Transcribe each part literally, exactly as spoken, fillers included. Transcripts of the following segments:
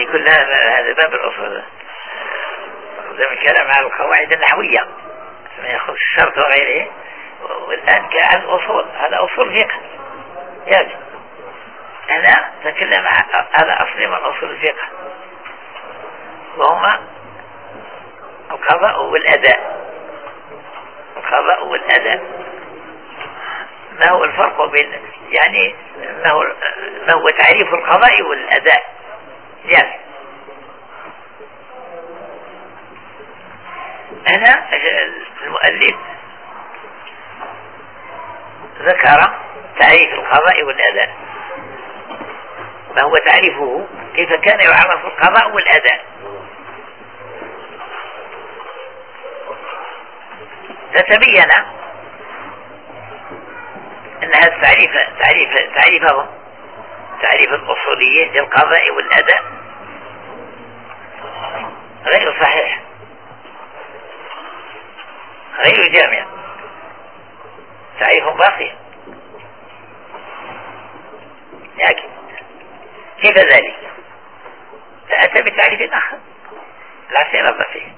كلها هذا باب الأصول، زي الكلام على القواعد النحوية يأخذ الشرط وغيره. والآن كان أصول، هذا أصول فقه. يعني أنا تكلم على أصل من أصول الفقه، وهما القضاء والأداء. القضاء والأداء ما هو الفرق بين، يعني ما هو, ما هو تعريف القضاء والأداء؟ يعني أنا المؤلف ذكر تعريف القضاء والأداء، ما هو تعريفه، كيف كان يعرف القضاء والأداء. فتبين أن هذا التعريف تعريف تعريفه تعريف الأصوليين للقضاء والأداء غير صحيح، غير جامع، تعريف باقي. لكن كيف ذلك؟ فأتى بتعريف آخر لا اعتراض فيه،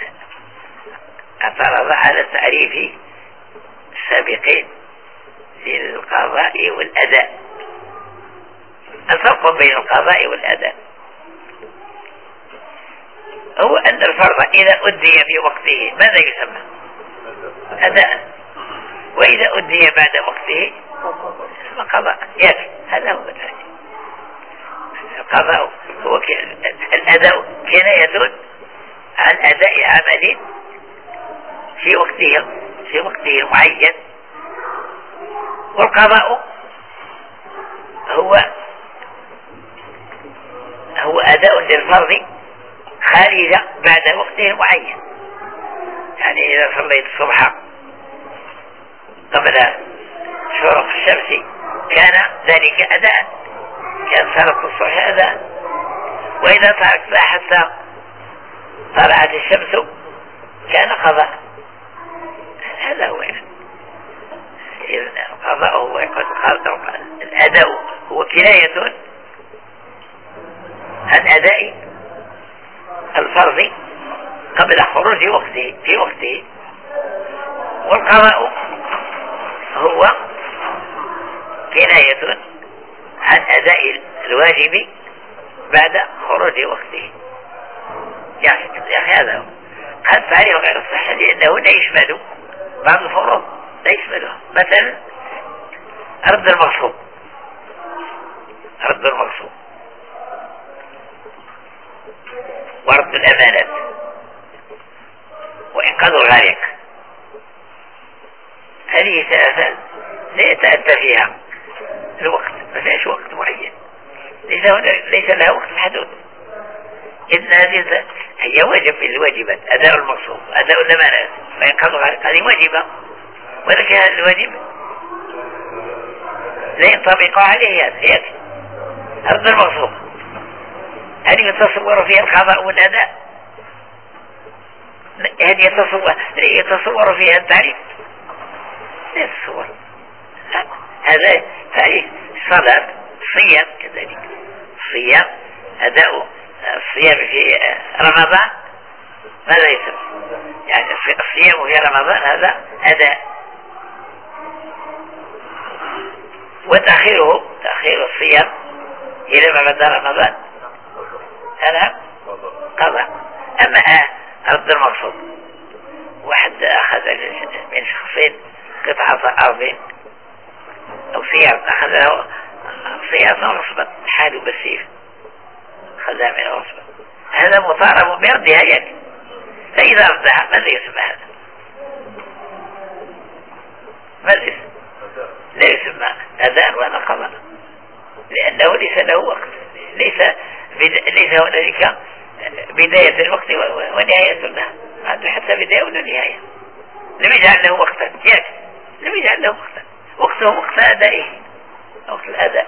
اعترض على التعريف السابقين للقضاء والأداء. الفرق بين القضاء والأداء هو أن الفرض إذا أدي في وقته ماذا يسمى؟ أداء، وإذا أدي بعد وقته اسمه قضاء. يكفي، هذا هو التعريف. القضاء هو الأداء كناية عن أداء عمل في وقته في وقته المعين، والقضاء هو هو أداء للفرض خارج بعد وقته المعين. يعني إذا صليت الصبح قبل شروق الشمس كان ذلك أداء، كان صلاة الصبح أداء. وإذا تركتها حتى طلعت الشمس كان قضاء. هذا هو القضاء، هو الأداء هو كناية عن أداء الفرض قبل خروج وقته في وقته، والقضاء هو كناية عن أداء الواجب بعد خروج وقته. يعني هذا هو. قد تعريف غير الصحة لأنه لا يشمل بعض الفروض، لا يشملها. مثلا رد المغصوب، رد المغصوب ورد الأمانات وإنقاذ الغارق، هذه ثلاثة لا يتأتى فيها الوقت، ما فيهاش وقت معين، ليس, ليس لها وقت محدود. إن هذه هي واجب من الواجبات، أداء المغصوب، أداء الأمانات وإنقاذ الغارق، هذه واجبة، ولكن هذا الواجب لا ينطبق عليه هذا. يكفي رد المغصوب، هل يتصور فيها القضاء والأداء؟ هل يتصور, يتصور فيها التعريف؟ لا يتصور. هذا تعريف. الصلاة، الصيام كذلك، الصيام أداء الصيام في رمضان ماذا يسمى؟ يعني الصيام في رمضان هذا أداء، وتأخيره تأخير الصيام إلى ما بعد رمضان هذا قضاء. أما رد المقصود، واحد أخذ من شخصين قطعة أرض أو سيارة، أخذ له سيارة ونصبت حاله بالسيف، أخذها من ونصبت، هذا مطالب بردها يعني. فإذا ردها ماذا يسمى هذا؟ ماذا يسمى؟ لا يسمى أداء ولا قضاء، لأنه ليس له وقت، ليس ليس هنالك بداية الوقت ونهاية لها، ما عنده حتى بداية ولا نهاية، لم يجعل له وقتا. يكفي، لم يجعل له وقتا، وقته وقت أدائه، وقت الأداء.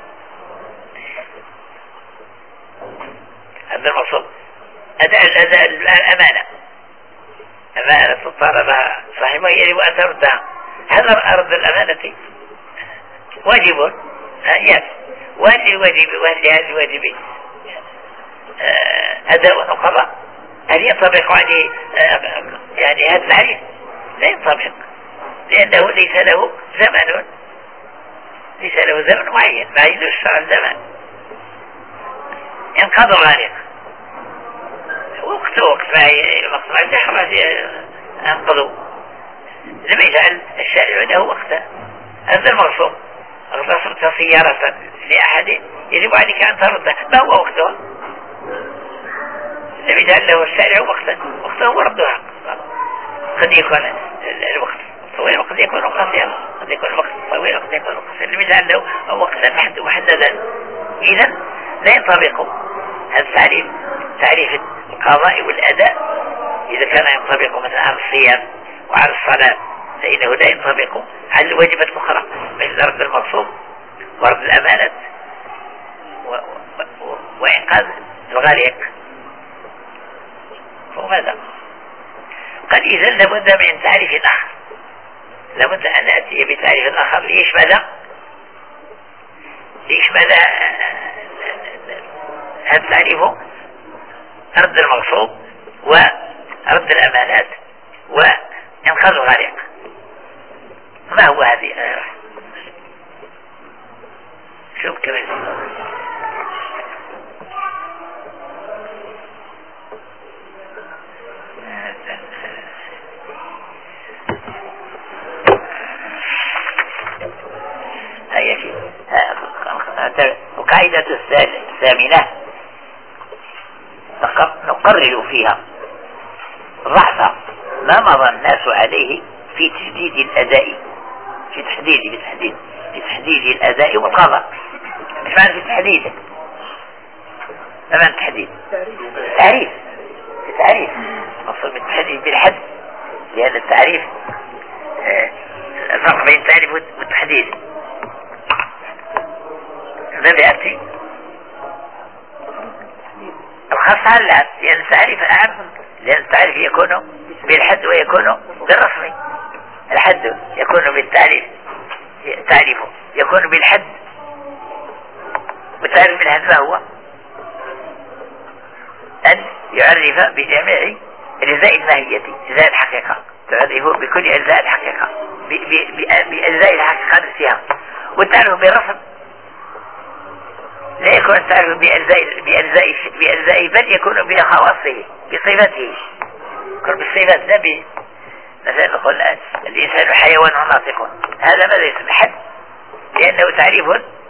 هذا المقصود. أداء الأداء الأمانة، أمانة طالبها صاحبها يجب أن تردها. هذا أرض الأمانة واجب، يكفي، وهل الواجب وهل هذا الواجب أداء وقضاء، هل ينطبق عليه يعني هذا التعريف؟ لا ينطبق، لأنه ليس له زمن، ليس له زمن معين، ما يدرس على الزمن. انقضى الغارق وقت وقت ما المقصد خلاص انقضوا، لم يجعل الشارع له وقتا. هذا المرسوم اغتصبت سيارة لأحد يجب عليك أن ترده، ما هو وقتها؟ لم يجعل له الشارع وقتا، وقته هو ردها. قد يكون الوقت طويل وقد يكون قصيرا، قد يكون الوقت طويل وقد يكون قصيرا، لم يجعل له وقتا محددا. إذا لا ينطبق هذا التعريف، تعريف القضاء والأداء إذا كان ينطبق مثلا على الصيام وعلى الصلاة، فإنه لا ينطبق على الواجبات الأخرى مثل رد المغصوب ورد الأمانة وإنقاذ الغريق. فماذا؟ قد إذن لابد من تعريف آخر، لابد أن نأتي بتعريف آخر ليشمل ليشمل هذا التعريف رد المغصوب ورد الأمانات وإنقاذ الغريق. ما هو هذه؟ شوف كمان هيا شيء القاعدة الثامنة نقرر فيها ضعف ما مضى الناس عليه في تشديد الأداء، في تحديد بتحديد في تحديد الأداء والقضاء. مش معنى في تحديد؟ ما معنى التحديد؟ تعريف، في تعريف مقصود بالتحديد بالحد، لأن التعريف آه الفرق بين التعريف والتحديد. ما بيأتي الخاص على العام، لأن التعريف أعم، لأن التعريف يكون بالحد ويكون بالرسم. الحد يكون بالتعريف، تعريفه يكون بالحد، والتعريف بالحد ما هو؟ أن يعرف بجميع أجزاء الماهية، أجزاء الحقيقة، تعرفه بكل أجزاء الحقيقة، بأجزاء الحقيقة نفسها. والتعريف بالرسم لا يكون التعريف بأجزاء بأجزاء بأجزاء بل يكون بخواصه، بصفته، يكون بالصفات، لا ب مثلا نقول الإنسان حيوان ناطق، هذا ماذا يسمى؟ حد، لأنه تعريف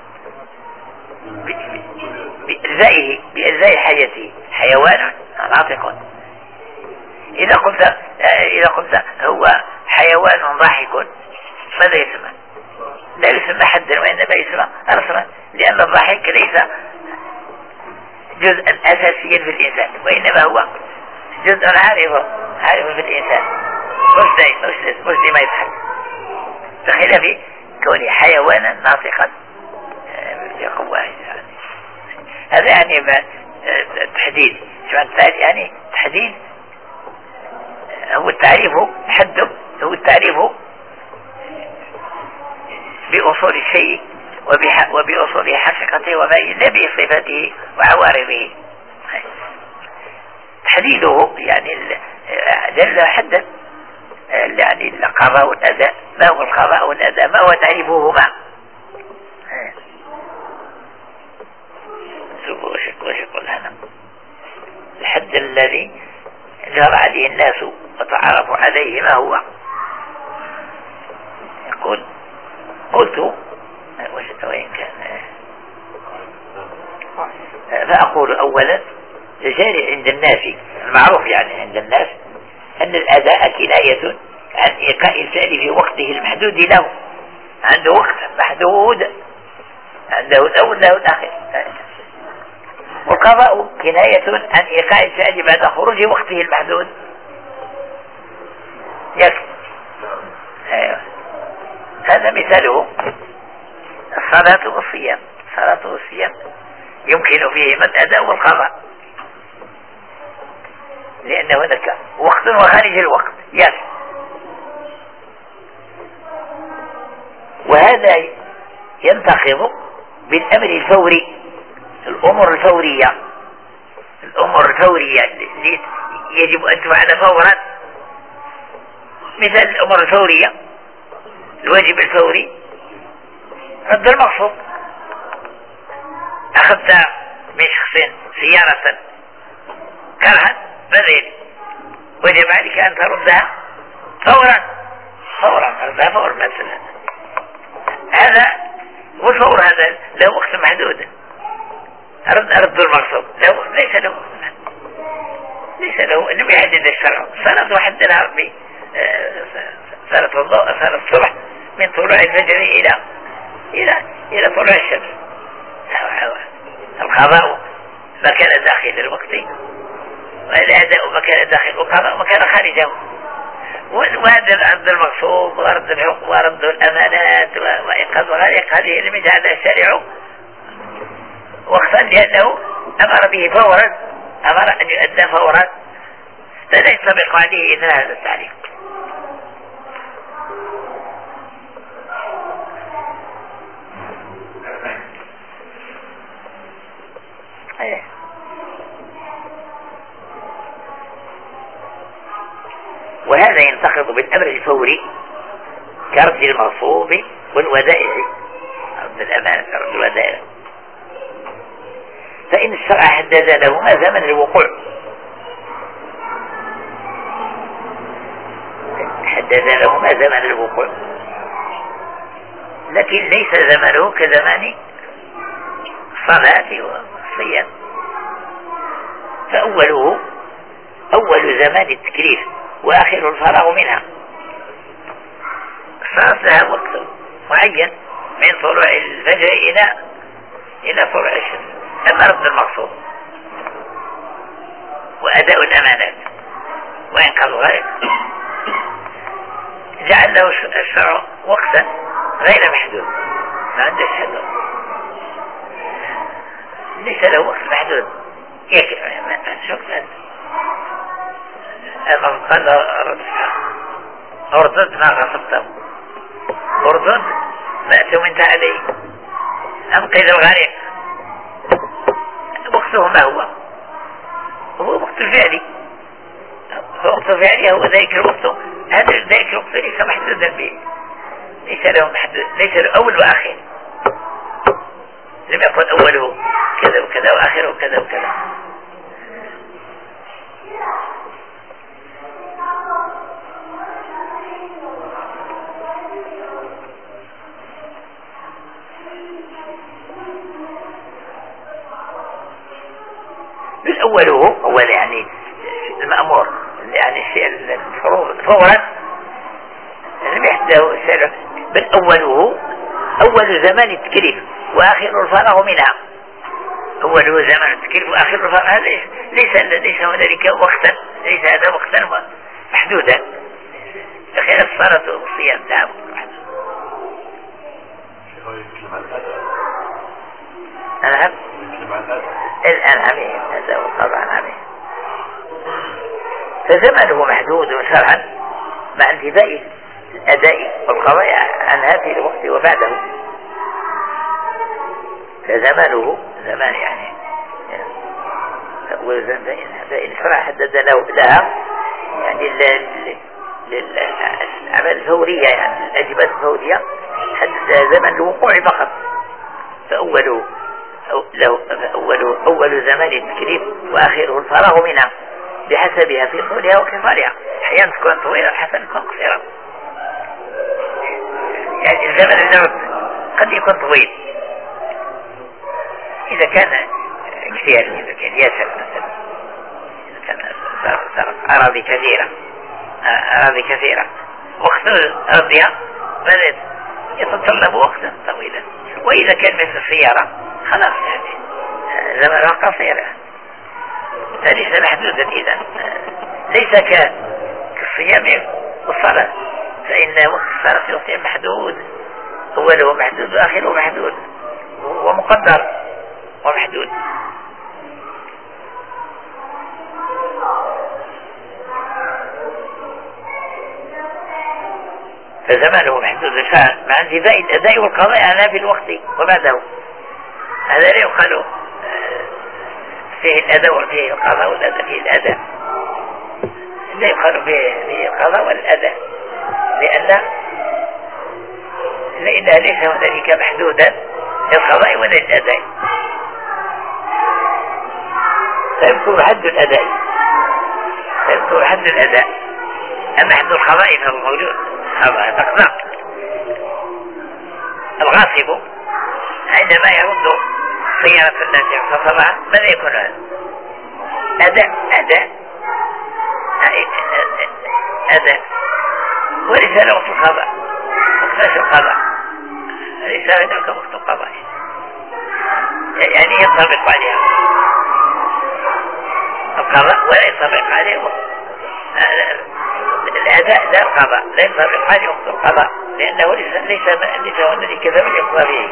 بأجزائه، بأجزاء حياته، حيوان ناطق. إذا قلت إذا قلت هو حيوان ضاحك، ماذا يسمى؟ لا يسمى حدا، وإنما يسمى رسما، لأن الضحك ليس جزءا أساسيا في الإنسان، وإنما هو جزء عارض عارض في الإنسان، مش زي مش زي ما يضحك، بخلاف كونه حيوانا ناطقا بقوة. يعني هذا يعني التحديد، يعني تحديد هو التعريف، حده هو التعريف بأصول الشيء وبأصول حقيقته وما لا بصفاته وعوارضه. تحديده يعني دل حدا، يعني القضاء والأداء، ما هو القضاء والأداء؟ ما هو تعريفهما؟ وش يقول هنا؟ الحد الذي جرى عليه الناس وتعرفوا عليه ما هو؟ يقول قلت وين كان؟ فأقول أولا جاري عند الناس، المعروف يعني عند الناس أن الأداء كناية عن إيقاء الفعل في وقته المحدود له، عنده وقت محدود، عنده الأول له الآخر. والقضاء كناية عن إيقاع الفعل بعد خروج وقته المحدود، يكفي. أيوه. هذا مثاله الصلاة والصيام. الصلاة والصيام يمكن فيهما الأداء والقضاء، لأن هناك وقت وخارج الوقت، يكفي. وهذا ينتقض بالأمر الفوري، الأمور الفورية الأمور الفورية التي يجب أن تفعل فورا، مثل الأمور الفورية الواجب الفوري رد المقصود. أخذت من شخص سيارة كرها بذيل، وجب عليك أن تردها فورا فورا تردها فورا مثلا. هذا والفور هذا له وقت محدود، رد أرد المقصود له ليس له ليس له إنه يحدد الشرع. صلاة واحد لها ربي صلاة الضوء صلاة الصبح من طلوع الفجر إلى إلى إلى طلوع الشمس. القضاء ما كان داخل الوقت، والأداء ما كان داخل القضاء وما كان خارجه. وهذا رد المقصود ورد الحقوق ورد الأمانات وإنقاذ الغريق، هذه لم يجعلها الشارع وقتا لأنه أمر به فورا، أمر أن يؤدى فورا، فلا ينطبق عليه إلا هذا التعليق. وهذا ينتقض بالأمر الفوري كرد المغصوب والودائع، رد الأمانة كرد الودائع، فإن الشرع حدد له ما زمن الوقوع، حدد له ما زمن الوقوع، لكن ليس زمنه كزمان الصلاة والصيام. فأوله أول زمان التكليف وآخر الفراغ منها. الصلاة لها وقت معين من طلوع الفجر إلى إلى طلوع الشمس. أما رد المقصود وأداء الأمانات وإنقاذ الغريق جعل له الشرع وقتا غير محدود، ما عنده حدود، ليس له وقت محدود. شوف قال أردد ما غصبته، أردد ما أتمنت عليه، أنقذ الغريق. وقته ما هو؟ هو وقت الفعلي، وقت الفعلي هو ذلك الوقت. هذا ذلك الوقت ليس محدودا به، ليس له محدود، ليس له أول وآخر، لم يكن أوله كذا وكذا وآخره كذا وكذا. أوله أول يعني المأمور، يعني الشيء المفروض فورا لم يحدثه الشرع، بل أوله أول زمان التكليف وآخر الفراغ منها. أوله زمان التكليف وآخر الفراغ، هذا ليس ليس هنالك وقتا، ليس هذا وقتا محدودا. خلال الصلاة والصيام لا وقت محدود. نعم الآن عميم، هذا هو طبعا عميم. فزمنه محدود شرعا مع انتفاء الأداء والقضاء عنها في الوقت وبعده. فزمنه زمان يعني فإن شرع حدد له لها يعني للأعمال الفورية، يعني الأجبات الفورية حدد زمن الوقوع فقط. فأوله له أول أول زمان التكليف وآخره الفراغ منها بحسبها في طولها وقصارها. أحيانا تكون طويلة وأحيانا تكون قصيرة، يعني الزمن النرد قد يكون طويل إذا كان اجتهادي، إذا كان ياسر مثلا، إذا كان صار أراضي كثيرة أراضي كثيرة وقت أرضها بدأت يتطلب وقتا طويلا. وإذا كان مثل السيارة خلاص يعني زمنها قصير، فليس محدودا. إذا ليس كالصيام والصلاة، فإن وقت الصلاة والصيام محدود، أوله محدود وآخره محدود ومقدر ومحدود. فزمانه محدود مع انتفاء الأداء والقضاء عنها في الوقت وبعده. هذا لا يقال فيه الأداء وفيه القضاء، والأداء فيه الأداء، لا يقال فيه القضاء والأداء، لأن لأنها ليس هنالك محدودا للقضاء ولا للأداء، فيذكر حد الأداء فيذكر حد الأداء. أما حد القضاء فهو موجود، هذا تقضى. الغاصب عندما يرد سيارة الناس اغتصبها ماذا يكون هذا؟ أداء أداء أداء، وليس له وقت القضاء، وقت القضاء ليس هناك وقت القضاء، يعني ينطبق عليها القضاء ولا ينطبق عليه الأداء، لا القضاء لا ينطبق عليه وقت القضاء، لأنه ليس ليس ليس هنالك ذنب يقضى به.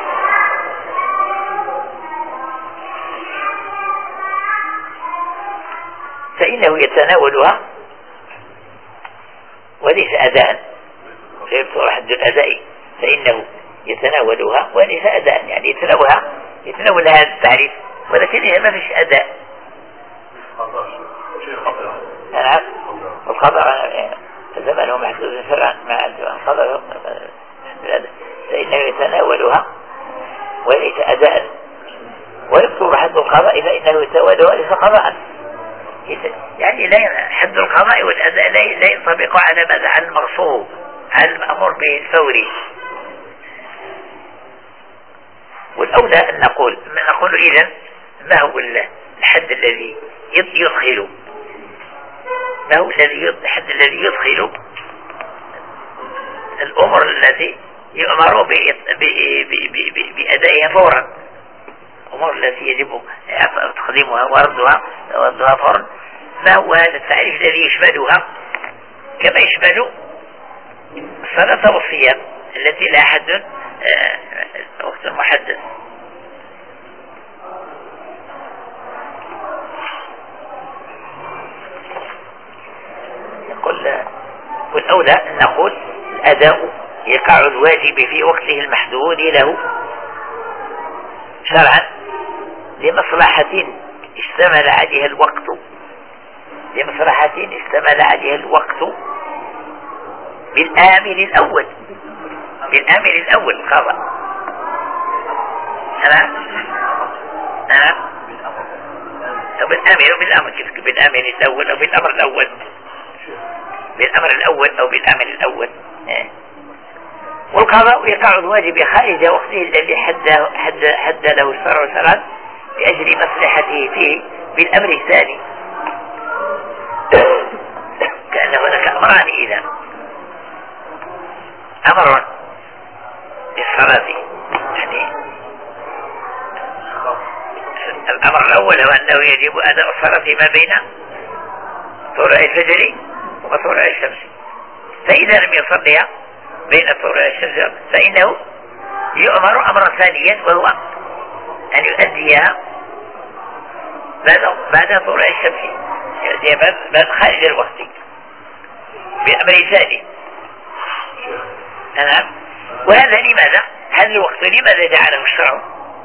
فإنه يتناولها وليس أداء، فيذكر حد الأداء، فإنه يتناولها وليس أداء، يعني يتناولها يتناول هذا التعريف، ولكن ما فيش أداء. نعم، والقضاء زمانه محدود شرعا مع القضاء، فإنه يتناولها وليس أداء، ويذكر حد القضاء فإنه يتناولها وليس قضاء، يعني لا حد القضاء والأداء لا ينطبق على ماذا؟ على المغصوب، على المأمور به الفوري. والأولى أن نقول نقول إذن ما هو الحد الذي يدخل ما هو الذي الحد الذي يدخل الأمور التي يؤمر بأدائها فورا، الأمور التي يجب تقديمها وردها وردها فورا. ما هو هذا التعريف الذي يشملها كما يشمل الصلاة والصيام التي لا حد وقت محدد؟ يقول والأولى أن نقول الأداء يقع الواجب في وقته المحدود له شرعا لمصلحة اشتمل عليها الوقت لمصلحة اشتمل عليها الوقت بالآمل الأول بالآمل الأول القضاء. أنا أنا بالآمل أو بالأمر، كيف بالآمل الأول أو بالأمر الأول؟ بالأمر الأول أو بالآمل الأول. والقضاء يقع الواجب خارج وقته الذي حد حد حد له الشرع شرعا لأجل مصلحته فيه بالأمر الثاني. كأن هناك أمران إذا أمر بالصلاة، يعني الأمر الأول هو أنه يجب أداء الصلاة ما بين طلوع الفجر وطلوع الشمس، فإذا لم يصلي بين طلوع الشمس فإنه يؤمر أمرا ثانيا، وهو أن يؤديها بعد بعد طلوع الشمس، يؤديها بعد خارج الوقت بأمر ثاني. نعم. وهذا لماذا؟ هذا الوقت لماذا جعله الشرع؟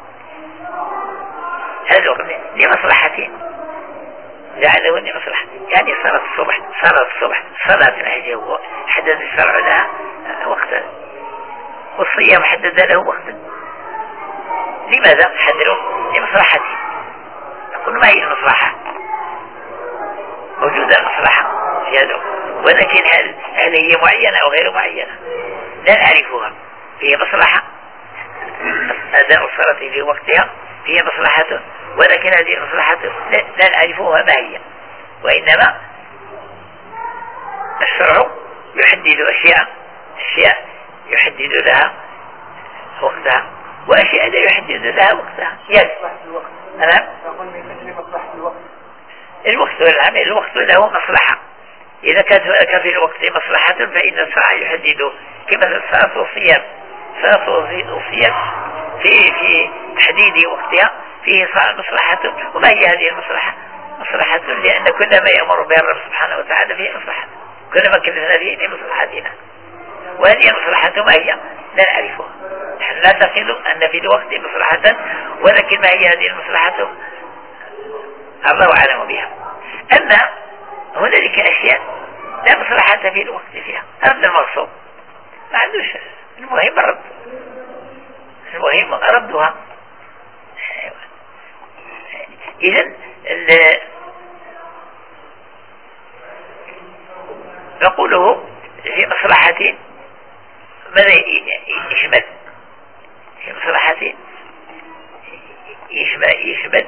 هذا الوقت لمصلحتين جعله لمصلحة، يعني صلاة الصبح صلاة الصبح صلاة العجل حدد الشرع لها وقتا، والصيام حدد له وقتا. لماذا حدده؟ لمصلحتين. نقول ما هي المصلحة؟ موجودة المصلحة في هذا، ولكن هل, هل هي معينة أو غير معينة؟ لا نعرفها. فيه مصلحة أداء الصلاة في وقتها، فيه مصلحة، ولكن هذه المصلحة لا نعرفها ما هي، وإنما الشرع يحدد أشياء أشياء يحدد لها وقتها، وأشياء لا يحدد لها وقتها. يعني نعم، الوقت والعمل الوقت له مصلحة. إذا كانت هناك في الوقت مصلحة فإن الشرع يحدد، كما الصلاة والصيام الصلاة والصيام في في تحديد وقتها فيه مصلحة. وما هي هذه المصلحة؟ مصلحة لأن كل ما يأمر به الرب سبحانه وتعالى فيه مصلحة، كل ما كلفنا فيه لمصلحتنا، وهذه المصلحة ما هي؟ لا نعرفها. نحن نعتقد أن في الوقت مصلحة، ولكن ما هي هذه المصلحة؟ الله أعلم بها. أما هنالك أشياء لا مصلحة في الوقت فيها، رد المغصوب ما عندوش، المهم الرد، المهم ردها. إذن نقوله في مصلحة ماذا يشمل؟ في مصلحة يشمل, يشمل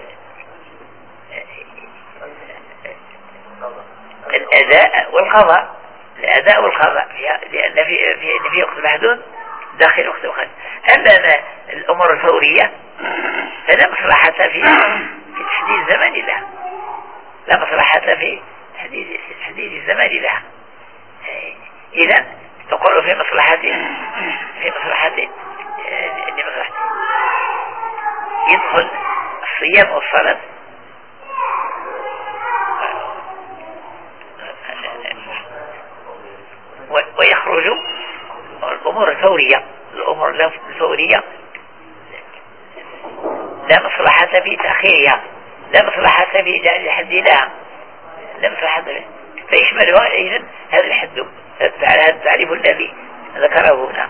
الأداء والقضاء، الأداء والقضاء، لأن في في في وقت محدود داخل وقت مخصص. أما الأمور الفورية فلا مصلحة في في تحديد الزمان لها، لا مصلحة في تحديد تحديد الزمان لها. إذا تقول في مصلحة في مصلحة لمصلحة يدخل الصيام والصلاة ويخرج الأمور الفورية، الأمور الفورية لا مصلحة في تأخيرها، لا مصلحة في جعل الحد لها، لا مصلحة فيه، فيشملها إذن هذا الحد، هذا التعريف الذي ذكره هنا.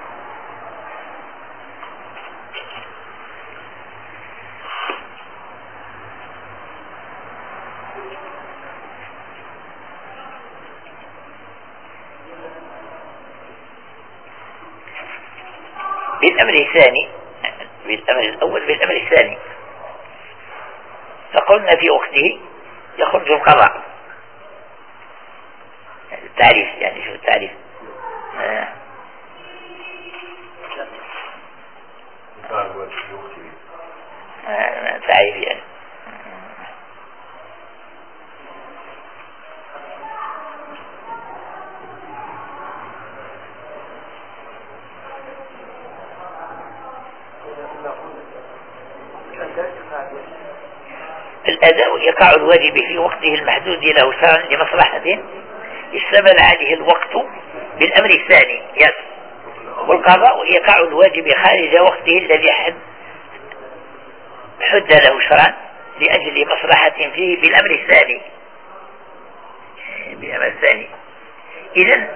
بالأمر الثاني، بالأمر الأول بالأمر الثاني فقلنا في وقته يخرج القضاء. التعريف يعني شو التعريف؟ آه. آه. تعريف يعني الأداء يقع الواجب في وقته المحدود له شرعا لمصلحة اشتمل عليه الوقت بالأمر الثاني يس. والقضاء يقع الواجب خارج وقته الذي حد حد له شرعا لأجل مصلحة فيه بالأمر الثاني، بالأمر الثاني. إذن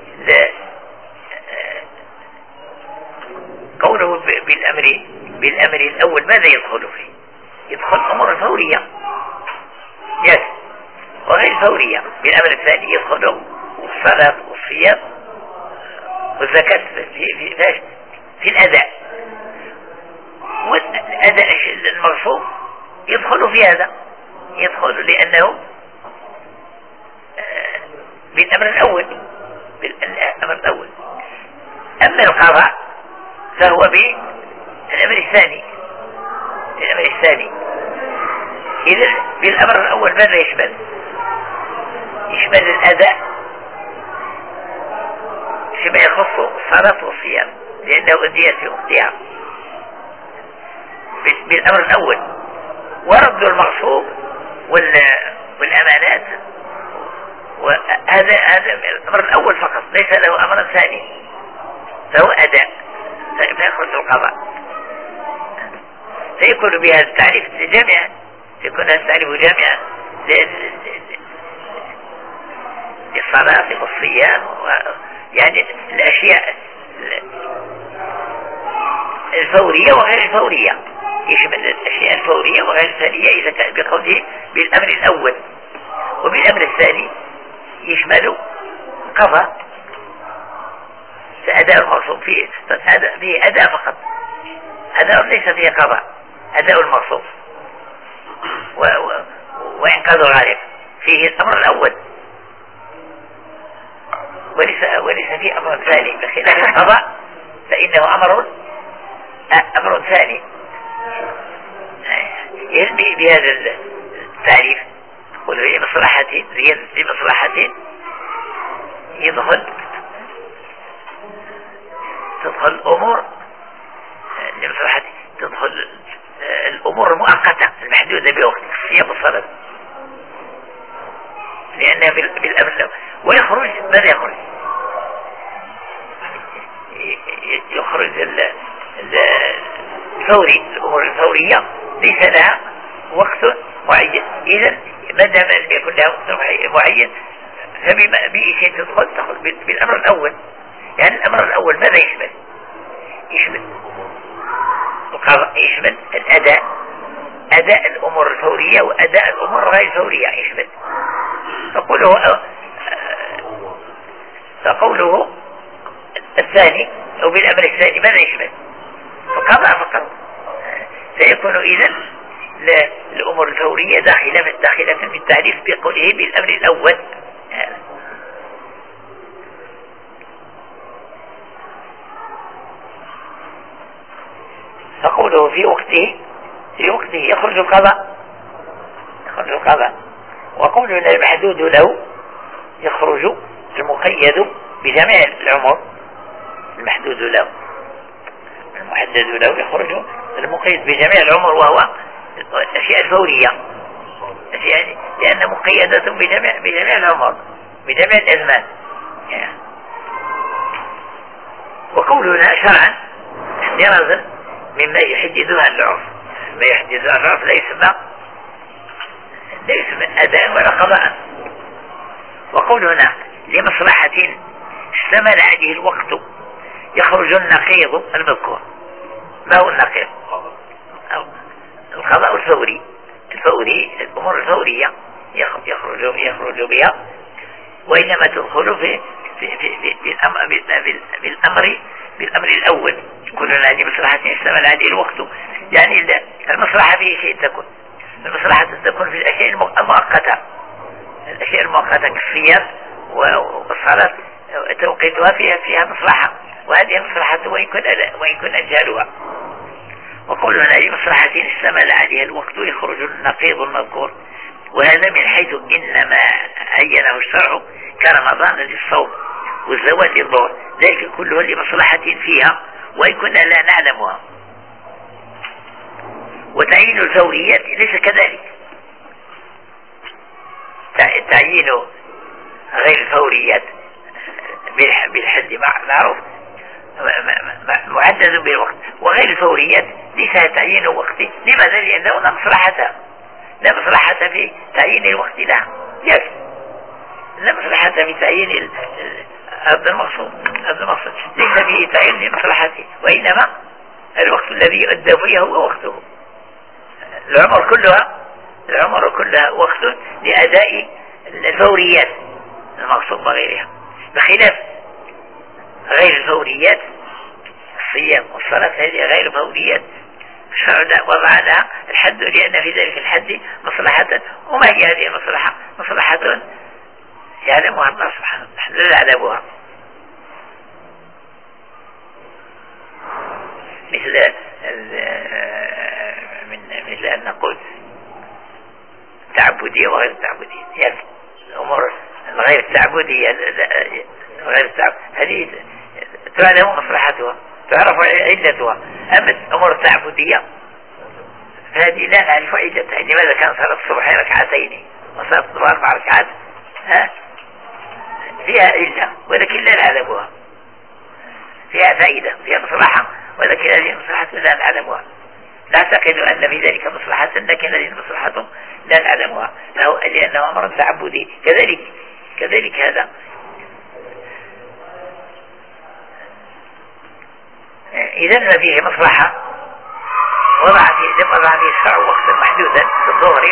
قوله بالأمر بالأمر الأول ماذا يدخل فيه؟ يدخل أمور فورية يس وغير فورية. بالأمر الثاني يدخل الصلاة والصيام والزكاة في, في, في, في الأداء، والأداء المرفوض يدخل في هذا، يدخل لأنه بالأمر الأول، بالأمر الأول. أما القضاء فهو بالأمر الثاني، بالأمر الثاني. إذا بالأمر الأول ماذا يشمل؟ يشمل الأداء فيما يخص الصلاة والصيام لأنه أديت في وقتها بالأمر الأول، ورد المغصوب والأمانات، وهذا هذا الأمر الأول فقط، ليس له أمر ثاني، فهو أداء فيخرج القضاء. فيكون بهذا التعريف جامعا، يكون هذا التعريف جامعا للصلاة والصيام، يعني الأشياء الفورية وغير الفورية، يشمل الأشياء الفورية وغير الثانية إذا كان بقوله بالأمر الأول. وبالأمر الثاني يشمل القضاء، فأداء المغصوب فيه فيه أداء فقط، أداء ليس فيه قضاء، أداء المغصوب وإنقاذ الغالب فيه الأمر الأول، وليس وليس فيه أمر ثاني، بخلاف القضاء فإنه أمر أمر ثاني. يلبي بهذا التعريف وهي مصلحة لمصلحة يدخل تدخل الأمور لمصلحة تدخل الأمور المؤقتة المحدودة بوقت الصيام والصلاة، لأنها بالأمر الأول. ويخرج ماذا يخرج؟ يخرج الفوري، الأمور الفورية ليس لها وقت معين. إذا ما دام لم يكن له وقت معين فبأي شيء تدخل تدخل بالأمر الأول. يعني الأمر الأول ماذا يشمل؟ يشمل القضاء، يشمل الأداء، أداء الأمور الفورية وأداء الأمور غير الفورية يشمل. فقوله فقوله الثاني أو بالأمر الثاني ماذا يشمل؟ فقضاء فقط. سيكون إذن الأمور الفورية داخلة داخلة في التعريف بقوله بالأمر الأول. فقوله في وقته في وقته يخرج القضاء يخرج القضاء وقولنا المحدود له يخرج المقيد بجميع العمر. المحدود له المحدد له يخرج المقيد بجميع العمر وهو الأشياء الفورية، أشياء لأن مقيدة بجميع بجميع العمر بجميع الأزمان. وقولنا شرعا احترازا مما يحددها العرف. ما يحددها العرف لا يسمى لا يسمى أداء ولا قضاء. وقولنا لمصلحة اشتمل عليه الوقت يخرج النقيض المذكور. ما هو النقيض؟ القضاء الفوري الفوري الأمور الفورية يخرج يخرج بها، وإنما تدخل في في في في بالأمر بالأمر الأول. كلنا هذه مصلحة اشتمل عليه الوقت، يعني المصلحة في شيء تكون المصلحة تكون في الأشياء المؤقتة الأشياء المؤقتة كالصيام والصلاة توقيتها فيها فيها مصلحة، وهذه المصلحة وإن كنا وإن كنا نجهلها. وقولنا لمصلحة اشتمل عليها الوقت يخرج النقيض المذكور، وهذا من حيث إنما عينه الشرع كرمضان للصوم والزواج للظهر، ذلك كله لمصلحة فيها وإن كنا لا نعلمها. وتعيين الفوريات ليس كذلك. تعيين غير الفوريات بالحد معروف معدد بالوقت، وغير الفوريات ليس تعيين وقت. لماذا؟ لأنه لا مصلحة لا مصلحة في تعيين الوقت لا يكفي، لا مصلحة في تعيين هذا المقصود هذا المقصود ليس فيه تعيين لمصلحته، وإنما الوقت الذي يؤدى فيه هو وقته. العمر كلها العمر كلها وقت لأداء الفوريات المقصود بغيرها، بخلاف غير الفوريات. الصيام والصلاة هذه غير فوريات، الشرع وضع لها الحد لأن في ذلك الحد مصلحة. وما هي هذه المصلحة؟ مصلحة يعلمها الله سبحانه وتعالى لا يعلمها، مثل من مثل أن نقول تعبدية وغير تعبدية. يعني الأمور غير التعبدية غير التعبد هذه تعلم مصلحتها تعرف علتها. أما الأمور التعبدية فهذه لا نعرف علتها. لماذا كان صلاة الصبح ركعتين وصلاة الظهر أربع ركعات؟ ها فيها علة ولكن لا نعلمها، فيها فائدة فيها مصلحة ولكن هذه المصلحة لا نعلمها. نعتقد أن في ذلك مصلحة لكن هذه المصلحة لا نعلمها لأنه أمر تعبدي. كذلك كذلك هذا إذا ما فيه مصلحة وضع فيه وضع فيه الشرع وقتا محدودا بالظهر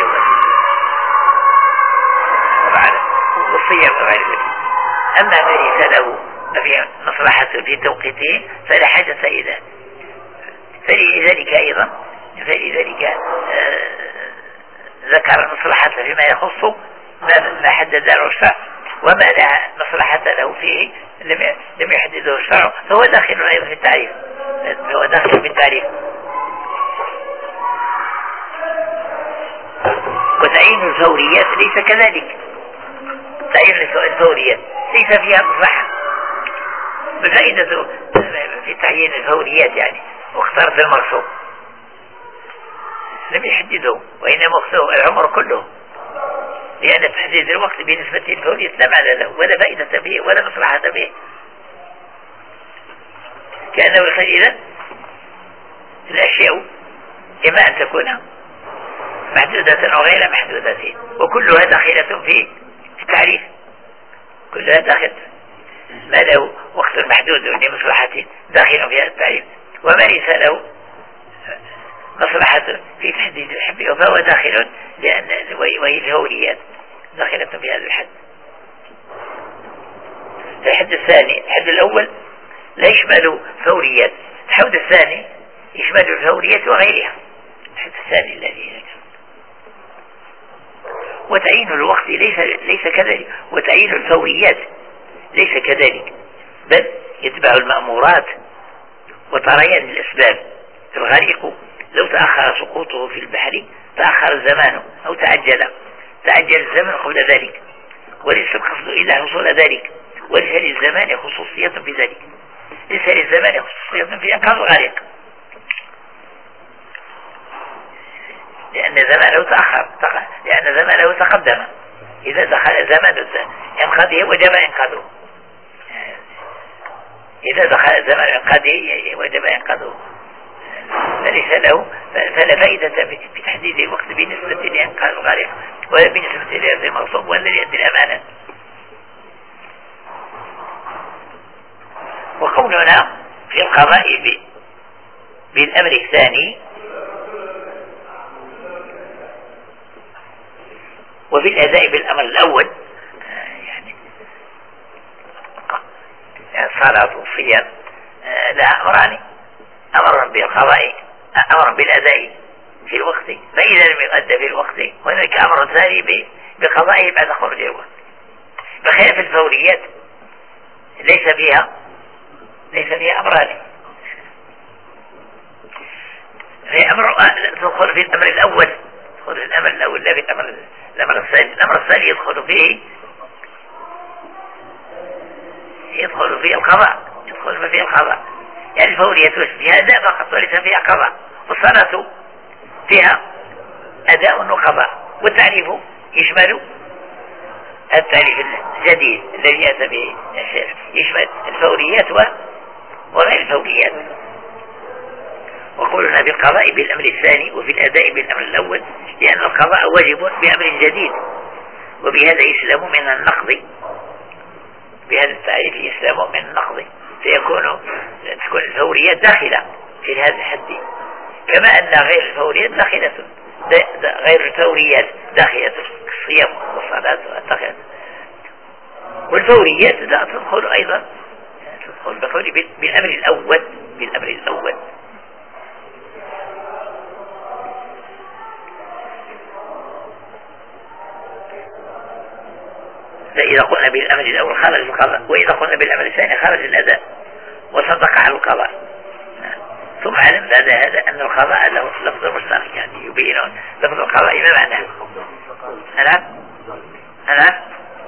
والصيام وغير ذلك. أما ما ليس له في مصلحة في توقيته فلا حاجة إليه. فلذلك أيضا فلذلك آه ذكر المصلحة فيما يخص ما حدد له الشرع، وما لا مصلحة له فيه لم يحدده الشرع فهو داخل أيضا في التعريف فهو داخل في التعريف. وتعيين الفوريات ليس كذلك. تعيين الفوريات ليس فيها مصلحة. بفائدة في تعيين الفوريات يعني واختارت المقصود لم يحدده، وإنما مقصود العمر كله، لأن تحديد الوقت بالنسبة للفوريات لا معنى له ولا فائدة به ولا مصلحة به. كأنه يقول إذن الأشياء إما أن تكون محدودة أو غير محدودة، وكلها داخلة في التعريف، كلها داخل ما له وقت محدود لمصلحة داخل في التعريف، وما ليس له مصلحة في تحديد الحد فهو داخل، لأن وهي الفوريات داخلة في هذا الحد. الحد الثاني، الحد الأول لا يشمل فوريات، الحد الثاني يشمل الفوريات وغيرها، الحد الثاني الذي وتعيين الوقت ليس ليس كذلك، وتعيين الفوريات ليس كذلك، بل يتبع المأمورات وطريان الأسباب. الغريق لو تأخر سقوطه في البحر تأخر الزمان أو تعجل تعجل الزمن قبل ذلك، وليس القصد إلا حصول ذلك، وليس للزمان خصوصية في ذلك، ليس للزمان خصوصية في إنقاذ الغريق، لأن زمانه تأخر، لأن زمانه تقدم. إذا دخل زمان إنقاذه وجب إنقاذه، إذا دخل زمان إنقاذه وجب إنقاذه، فليس له فلا فائدة في تحديد الوقت بالنسبة لإنقاذ الغريق ولا بالنسبة لأرض المغصوب ولا لأرض الأمانة. وقولنا في القضاء بالأمر الثاني وفي الأداء بالأمر الأول، يعني الصلاة والصيام لها أمران، أمر بالقضاء أمر بالأداء في الوقت، فإذا لم يؤدى في الوقت هناك أمر ثاني بقضائه بعد خروج الوقت، بخلاف الفوريات ليس فيها ليس فيها أمران. في أمر تدخل في الأمر الأول، تدخل في الأمر الأول لا في الأمر الأمر الثاني. الأمر الثاني يدخل فيه يدخل فيه القضاء، يدخل فيه القضاء، يعني الفورية فيها أداء فقط وليس فيها قضاء، والصلاة فيها أداء وقضاء. والتعريف يشمل التعريف الجديد الذي أتى به الشيخ، يشمل الفوريات وغير الفوريات. وقولنا بالقضاء بالأمر الثاني وفي الأداء بالأمر الأول، لأن القضاء واجب بأمر جديد، وبهذا يسلم من النقض، بهذا التعريف يسلم من النقض، فيكون تكون الفوريات داخلة في هذا الحد، كما أن غير الفوريات داخلة، غير الفوريات داخلة الصيام والصلاة والتقية، والفوريات لا تدخل أيضا تدخل بالأمر الأول بالأمر الأول. فإذا قلنا بالأمر الأول خرج القضاء، وإذا قلنا بالأمر الثاني خرج الأداء وصدق على القضاء. ثم علم بعد هذا أن القضاء له لفظ مشترك، يعني يبينون لفظ القضاء ما معناه. نعم نعم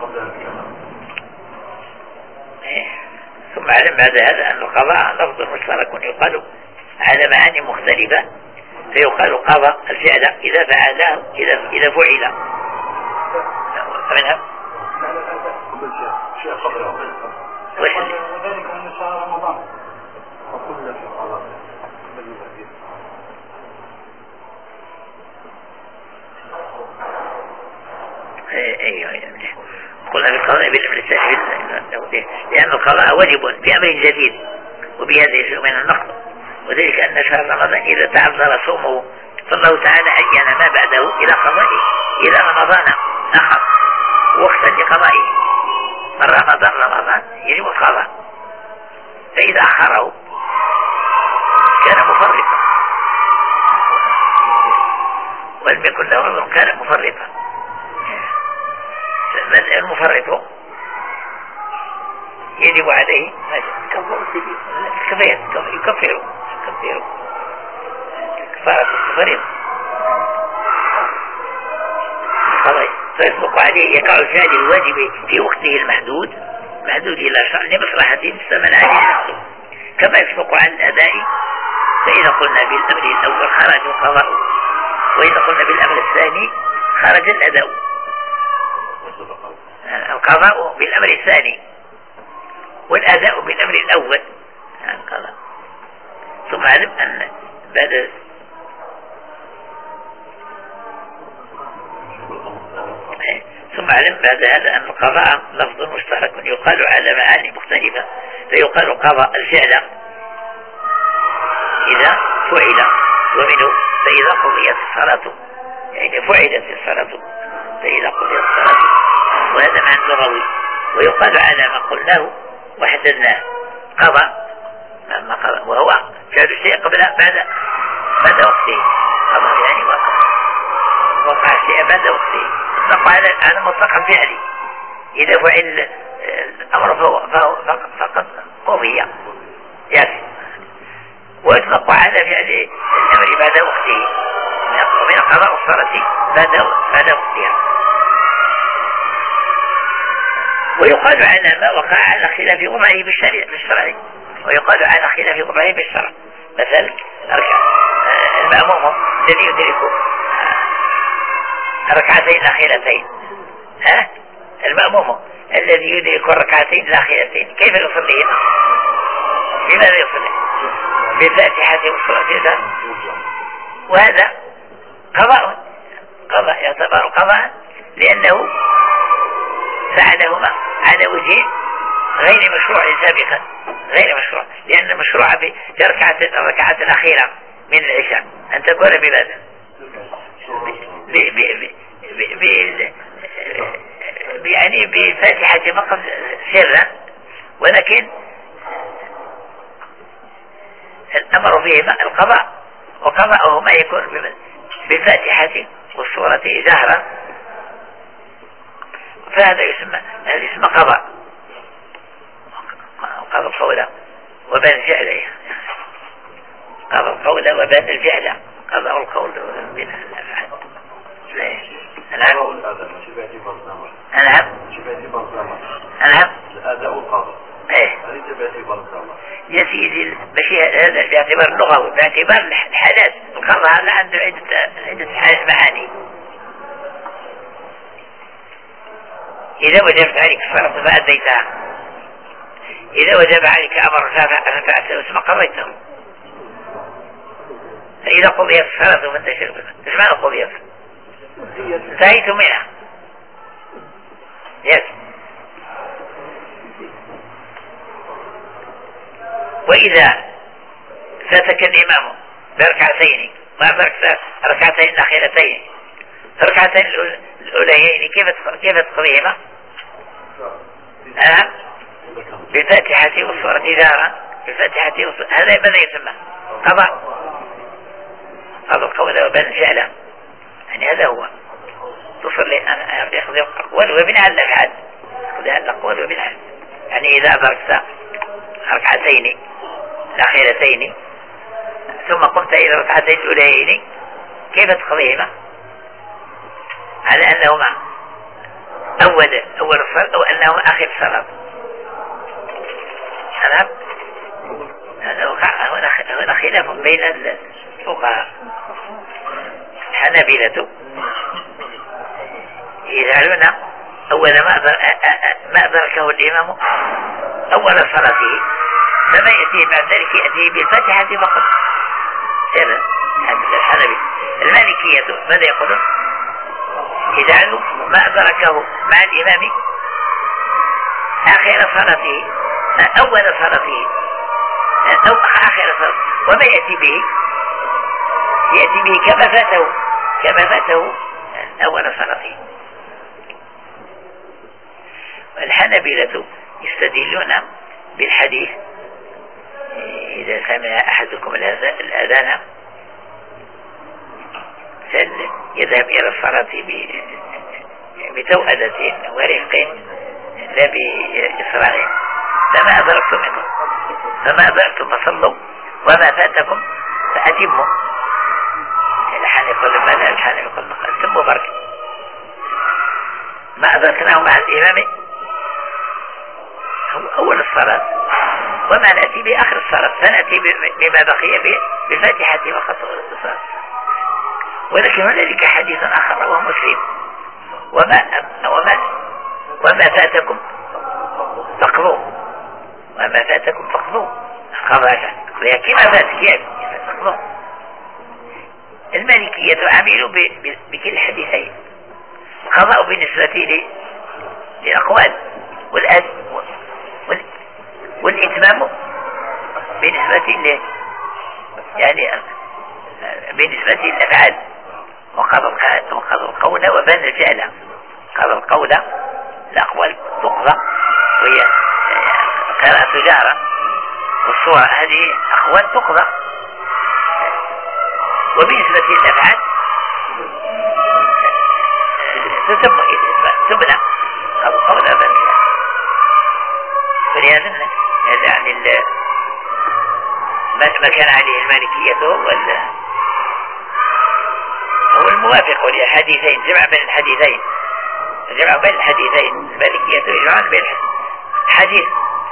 ثم علم بعد هذا أن القضاء لفظ مشترك يقال على معاني مختلفة، فيقال قضى الفعل إذا فعله إذا إذا فعل منها وذلك أن شهر رمضان وكل في القضاء. ايوه قلنا بالقضاء بالأمر الثاني، لأن القضاء واجب بأمر جديد، وبهذا يسلم من النقض، وذلك أن شهر رمضان إذا تعذر صومه فالله تعالى أجل ما بعده إلى قضائه إلى رمضان آخر وقتا لقضائه، من رمضان رمضان يجب القضاء، فإذا أخره كان مفرطا، ولم يكن له عذر كان مفرطا. المفرط يجب عليه كفاية يكفر يكفر كفارة التفريط، فيسبق عليه يقع الفعل الواجب في وقته المحدود محدود إلى شأن لمصلحة مستمل عليه نفسه، كما يسبق عن الأداء. فإذا قلنا بالأمر الأول خرج القضاء، وإذا قلنا بالأمر الثاني خرج الأداء. القضاء بالأمر الثاني والأداء بالأمر الأول القضاء. ثم علم أن بعد ثم علم بعد هذا أن القضاء لفظ مشترك يقال على معاني مختلفة، فيقال قضاء الفعل إذا فعل، ومنه فإذا قضيت الصلاة، يعني فعلت الصلاة فإذا قضيت الصلاة، وهذا معنى لغوي. ويقال على ما قلناه وحددناه قضى، ما قضى وهو فعل الشيء قبل بعد بعد وقته، قضى يعني وقع وقع الشيء بعد وقته، نطلق على على مطلق الفعل. إذا فعل الأمر فهو فقد قضي يعني، ويطلق على فعل الأمر بعد وقته من قضاء الصلاة بعد بعد وقتها. ويقال على ما وقع على خلاف وضعه بالشرع، ويقال على خلاف وضعه بالشرع. مثلا المأموم الذي يدرك ركعتين الأخيرتين، ها المأموم الذي يدرك الركعتين الأخيرتين كيف يصليهما؟ بماذا يصلي؟ بالفاتحة والسورة، وهذا قضاء قضاء يعتبر قضاء لأنه فعلهما على وجه غير مشروع سابقا، غير مشروع، لأن المشروع في ركعة الركعات الأخيرة من العشاء أن تكون بماذا؟ يعني بفاتحة فقط سرا، ولكن الأمر فيهما القضاء، وقضاءهما يكون بالفاتحة والسورة جهرا، فهذا يسمى هذا اسمه قضاء، قضاء القول وبان الفعل، قضاء القول وبان الفعل، قضاء القول وبان الفعل. نعم نعم نعم الأداء والقضاء. ايه يا سيدي ماشي هذا باعتبار اللغوي، باعتبار الحالات القضاء هذا عنده عدة عدة معاني. إذا وجبت عليك الصلاة فأديتها، إذا وجب عليك أمر ففعلته اسم قضيته. فإذا قضيت الصلاة فانتشر بها، ايش معنى قضيت؟ انتهيت منها. يس. وإذا فاتك الإمام بركعتين ما أدركت ركعتين الأخيرتين، الركعتين الأوليين كيف كيف تقضيهما؟ أه؟ بالفاتحة والسورة جهرا، بالفاتحة والسورة، هذا ماذا يسمى؟ قضاء، قضاء القول وبان فعلا، يعني هذا هو تصلي أنا يأخذ الأقوال وبناء الأفعال، يأخذ الأقوال وبناء، يعني إذا أدركت ركعتين الأخيرتين ثم قمت إلى الركعتين الأوليين كيف تقضيهما؟ على أنهما أول أول الصلاة أو أنهما آخر الصلاة. تمام؟ هنا خلاف بين الفقهاء. الحنابلة يجعلون أول ما أدركه الإمام أول صلاته، فما يأتي بعد ذلك يأتي بالفاتحة فقط. هذا هذا الحنابلة. المالكية ماذا يقولون؟ يجعلوا ما أدركه مع الإمام آخر صلاته أول صلاته أو آخر صلاته، وما يأتي به يأتي به كما فاته كما فاته أول صلاته. الحنابلة يستدلون بالحديث إذا سمع أحدكم الأذان فليذهب إلى الصلاة بتوأدة ورفق لا بإسراع، فما أدركتم منه فما أدركتم فصلوا وما فاتكم فأتموا. الحين يقول ماذا؟ الحين يقول أتموا بركة ما أدركناه مع الإمام هو أول الصلاة، وما نأتي بآخر الصلاة فنأتي بما بقي بفاتحة وقت الصلاة. ولكن هنالك حديث آخر وهو مسلم، وما وما وما فاتكم فاقضوا وما فاتكم فاقضوا قضاء كما فاتك يعني فاقضوا. المالكية عملوا بكل الحديثين، القضاء بالنسبة للأقوال والأد والإتمام بالنسبة ل يعني بالنسبة للأفعال، وقضى القول وبان الفعل. قضى القول الأقوال تقضى وهي قراءة جهرا، والصورة هذه أقوال تقضى. وبالنسبة للأفعال تسمى تبنى قضى القول وبان الفعل. فلهذا يعني ما كان عليه المالكية هو هو الموافق للحديثين، جمع بين الحديثين، جمع بين الحديثين المالكية يجمعون بين حديث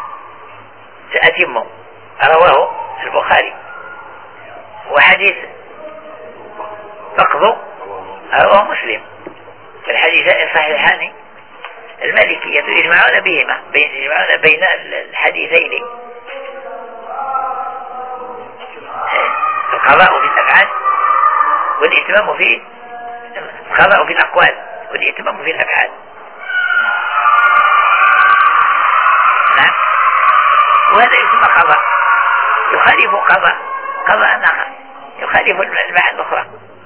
سأتم رواه البخاري وحديث فقضوا رواه مسلم. فالحديثان الصحيحان المالكية يجمعون بهما بين يجمعون بين الحديثين القضاء في الأفعال والإتمام في القضاء في الأقوال والإتمام في الأفعال. نعم. وهذا يسمى قضاء يخالف قضاء قضاء آخر، يخالف المعنى الأخرى،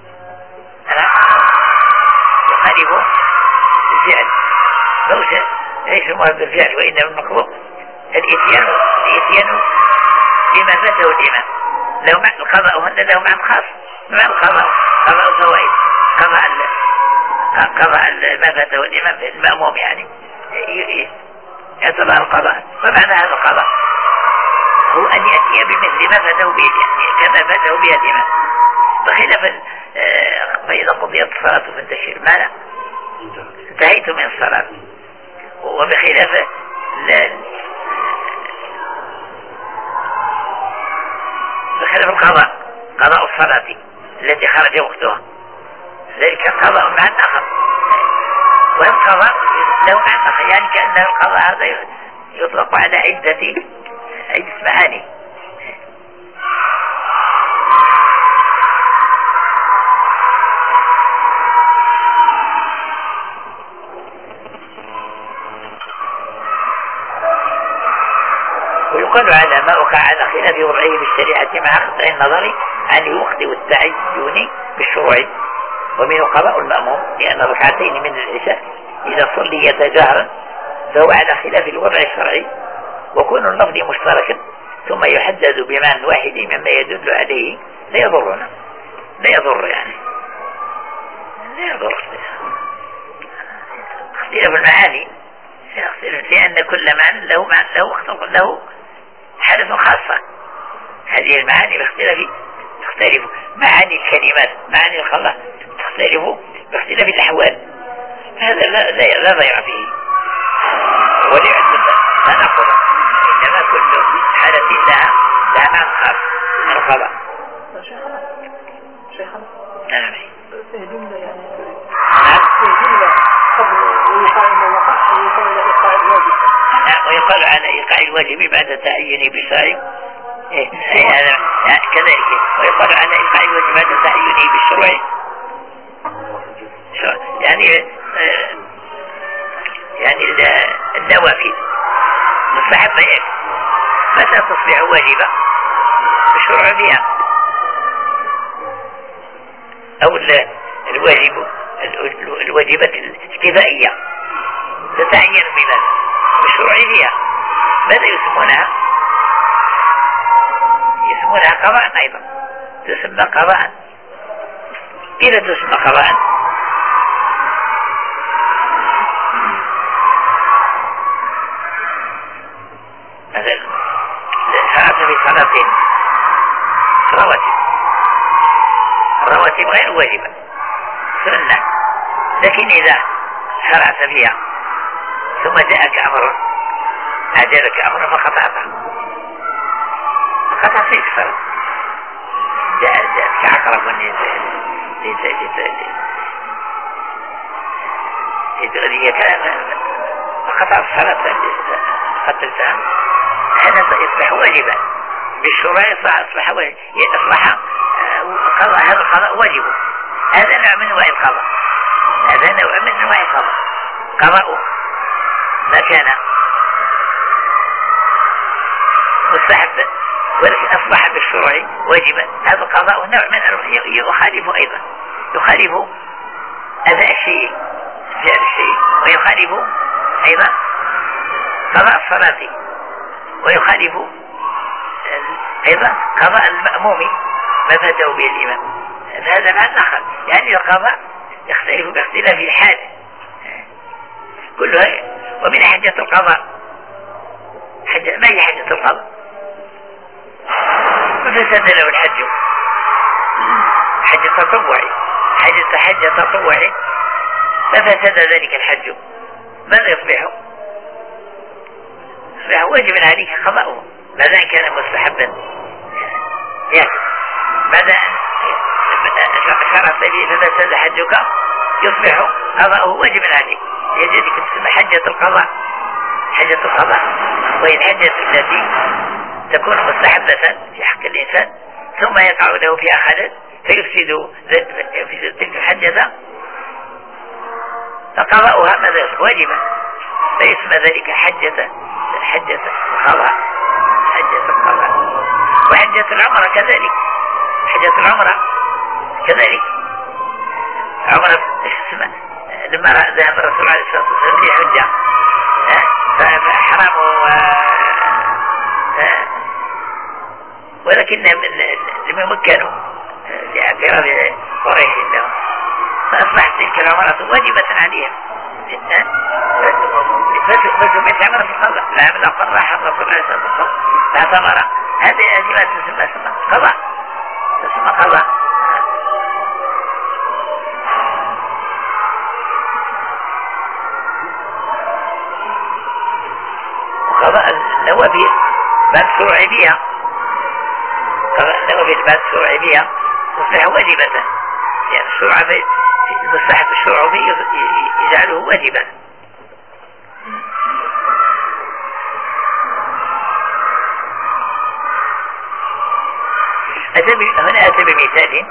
يخالف الفعل. موسى ليس مراد الفعل وإنما المطلوب الإتيان الإتيان بما فاته الإمام. لو معنى القضاء هنا له معنى خاص، معنى القضاء قضاء الفوائد، قضاء قضاء ما فاته الإمام المأموم، يعني يعتبر القضاء. ومعنى هذا القضاء هو أن يأتي بمثل ما فاته به كما فاته به الإمام، بخلاف فإذا قضيت الصلاة فانتشر ماذا انتهيت من الصلاة. وبخلاف بخلاف القضاء قضاء الصلاة التي خرج وقتها، ذلك قضاء معنى آخر، والقضاء له معنى آخر، يعني كأن القضاء هذا يطلق على عدة عدة معاني. ويقال على ما وقع على خلاف وضعه بالشريعة مع خطأ النظر عن الوقت والتعين بالشروع. ومنه قضاء المأموم، لأن ركعتين من العشاء إذا صليتا جهرا فهو على خلاف الوضع الشرعي، وكون اللفظ مشتركا ثم يحدد بمعنى واحد مما يدل عليه لا يضرنا، لا يضر يعني لا يضر. اختلاف المعاني لأن كل معنى له معنى له له حالة خاصة. هذه المعاني باختلاف تختلف، معاني الكلمات معاني الخلاء تختلف باختلاف الأحوال، هذا لا لا ضير فيه ولا يعد ما نقول، إنما كل حالة لها لها معنى خاص من الخلاء. شيخنا شيخنا نعم. فيه جملة يعني فيه جملة قبل ويقال إنه وقع ويقال إلى إيقاع الواجب. نعم. ويقال على إيقاع الواجب بعد تعيينه بالشرع. إيه هذا كذلك. ويقال على إيقاع الواجب بعد تعيينه بالشرع، يعني يعني النوافل مستحبة متى تصبح واجبة بالشرع بها، أو الواجب الواجبات الكفائية تتعين بماذا بالشرع فيها، ماذا يسمونها؟ يسمونها قضاء أيضا، تسمى قضاء. كيف تسمى قضاء؟ مثلا شرعت في صلاتين رواتب، الرواتب غير واجبة سنة، لكن إذا شرعت فيها ثم جاءك أمر أعجبك أمر فقطعته فقطعت فيك صلاة، جاءك عقرب لتؤذية كلام فقطعت الصلاة قتلتها، هذا يصبح واجبا بالشرع، أصبح واجب، أصبح قضاء، هذا القضاء واجب، هذا نوع من أنواع القضاء، هذا نوع من أنواع قضاء ما كان مستحبا ولكن أصبح بالشروع واجبا، هذا القضاء نوع من يخالف أيضا، يخالف أداء الشيء فعل الشيء، ويخالف أيضا قضاء الصلاة، ويخالف أيضا قضاء المأموم ما فاته به الإمام. هذا معنى آخر، يعني القضاء يختلف باختلاف الحال كلها. ومن حجة القضاء حجة، ما هي حجة القضاء؟ ففسد له الحج، حج تطوعي، حج حج تطوعي ففسد ذلك الحج، ماذا يصبح؟ يصبح واجب عليك قضاؤه ما دام كان مستحبا، يعني بعد شرط به ففسد حجك يصبح قضاؤه واجب عليك، يجب تسمى حجة القضاء، حجة القضاء. وهي الحجة التي تكون مستحبة في حق الإنسان ثم يقع له فيها خلل فيفسد تلك الحجة، فقضاؤها ماذا واجبا، فيسمى ذلك حجة حجة القضاء، حجة القضاء. وحجة العمرة كذلك، حجة العمرة كذلك، عمرة لما ذهب الرسول عليه الصلاة والسلام لحجة فأحرموا، ولكن لم يمكنوا لاعتراض قريش لهم، فأصبحت تلك العمرة واجبة عليهم، فسميت عمرة القضاء، العام الأخر راح الرسول عليه الصلاة والسلام فاعتمر، هذه ما تسمى قضاء، تسمى قضاء. وقضاء النوافل بعد الشروع بها، قضاء النوافل بعد الشروع بها تصبح واجبة، يعني الشروع المستحب الشروع به يجعله واجبا. هنا أتى بمثال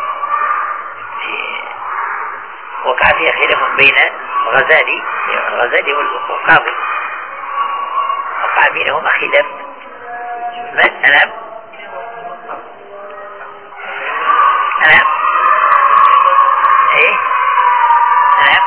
وقع فيه خلاف بين الغزالي الغزالي والقاضي، وقع بينهما خلاف. أنا أنا إيه أنا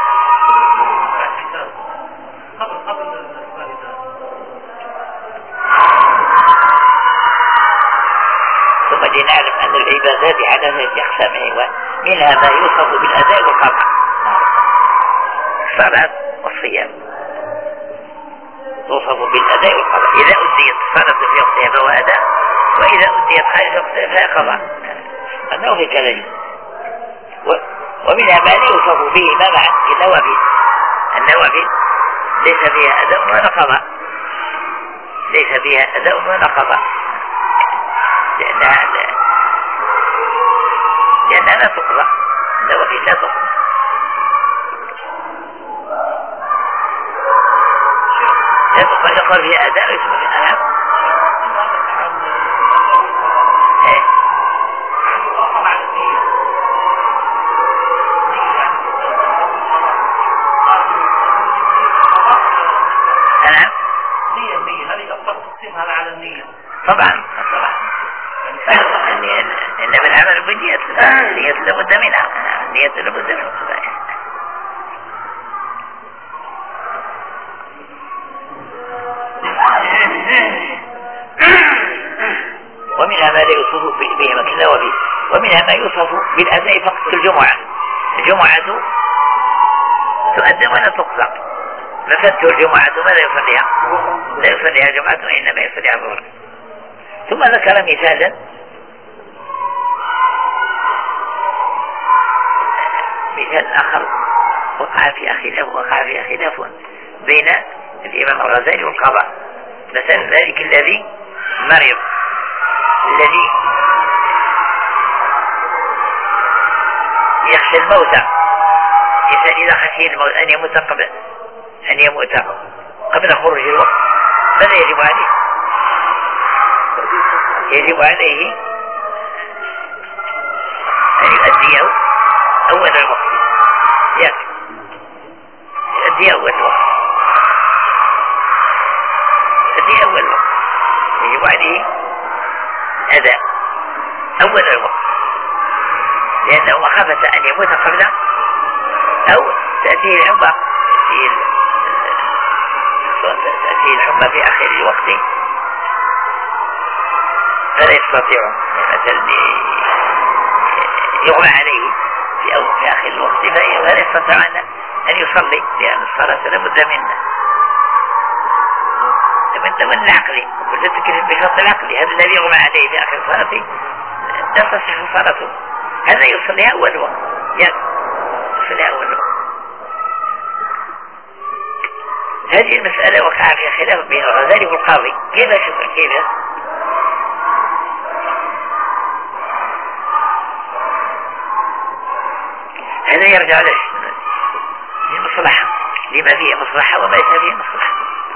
ثم لنعلم أن العبادات على ثلاثة أقسام، منها ما يوصف بالأداء والقطع، الصلاة والصيام توصف بالأداء والقضاء، إذا أديت صلاة في وقتها فهو أداء، وإذا أديت خارج وقتها فهي قضاء، أنه في كذلك. ومنها ما لا يوصف به ما مع النوافل، النوافل ليس فيها أداء ولا قضاء، ليس فيها أداء ولا قضاء، لأنها لأنها لا تقضى، النوافل لا تقضى. لا تقضى يقضى فيها أداء ويسمى فيها أداء. طبعا طبعا إنما العمل بالنية، النية لابد منها، النية لابد منها. ومنها ما لا يوصف به مثل وبه، ومنها ما يوصف بالأداء فقط في الجمعة، الجمعة تؤدى ولا تقضى، ففته الجمعة ماذا يصليها؟ لا يصليها جمعة وإنما يصليها ظهر. ثم ذكر مثالا مثال آخر وقع في خلاف وقع في خلاف بين الإمام الغزالي والقضاء، مثلا ذلك الذي مرض، الذي يخشى الموت، إنسان إذا خشي الموت أن يموت قبل أن يموت قبل خروج الوقت، ماذا يجب عليه؟ يجب عليه أن يؤديه أول الوقت، يؤديه أول مخافة أن يموت قبله، أو تأتيه الحمى في تأتيه الحمى في آخر الوقت فلا يستطيع مثلا يغمى عليه في, أو في آخر الوقت فلا يستطيع أن يصلي، لأن الصلاة لابد منها لابد من العقل، ولا تكلم بشرط العقل. هذا الذي يغمى عليه في آخر صلاته لا تصح صلاته، هذا يصليها أول وقت، يصليها أول وقت. هذه المسألة وقع فيها خلاف بين الغزالي والقاضي. كيف شوف كيف هذا يرجع للمصلحة، لما فيه مصلحة وما ليس فيه مصلحة.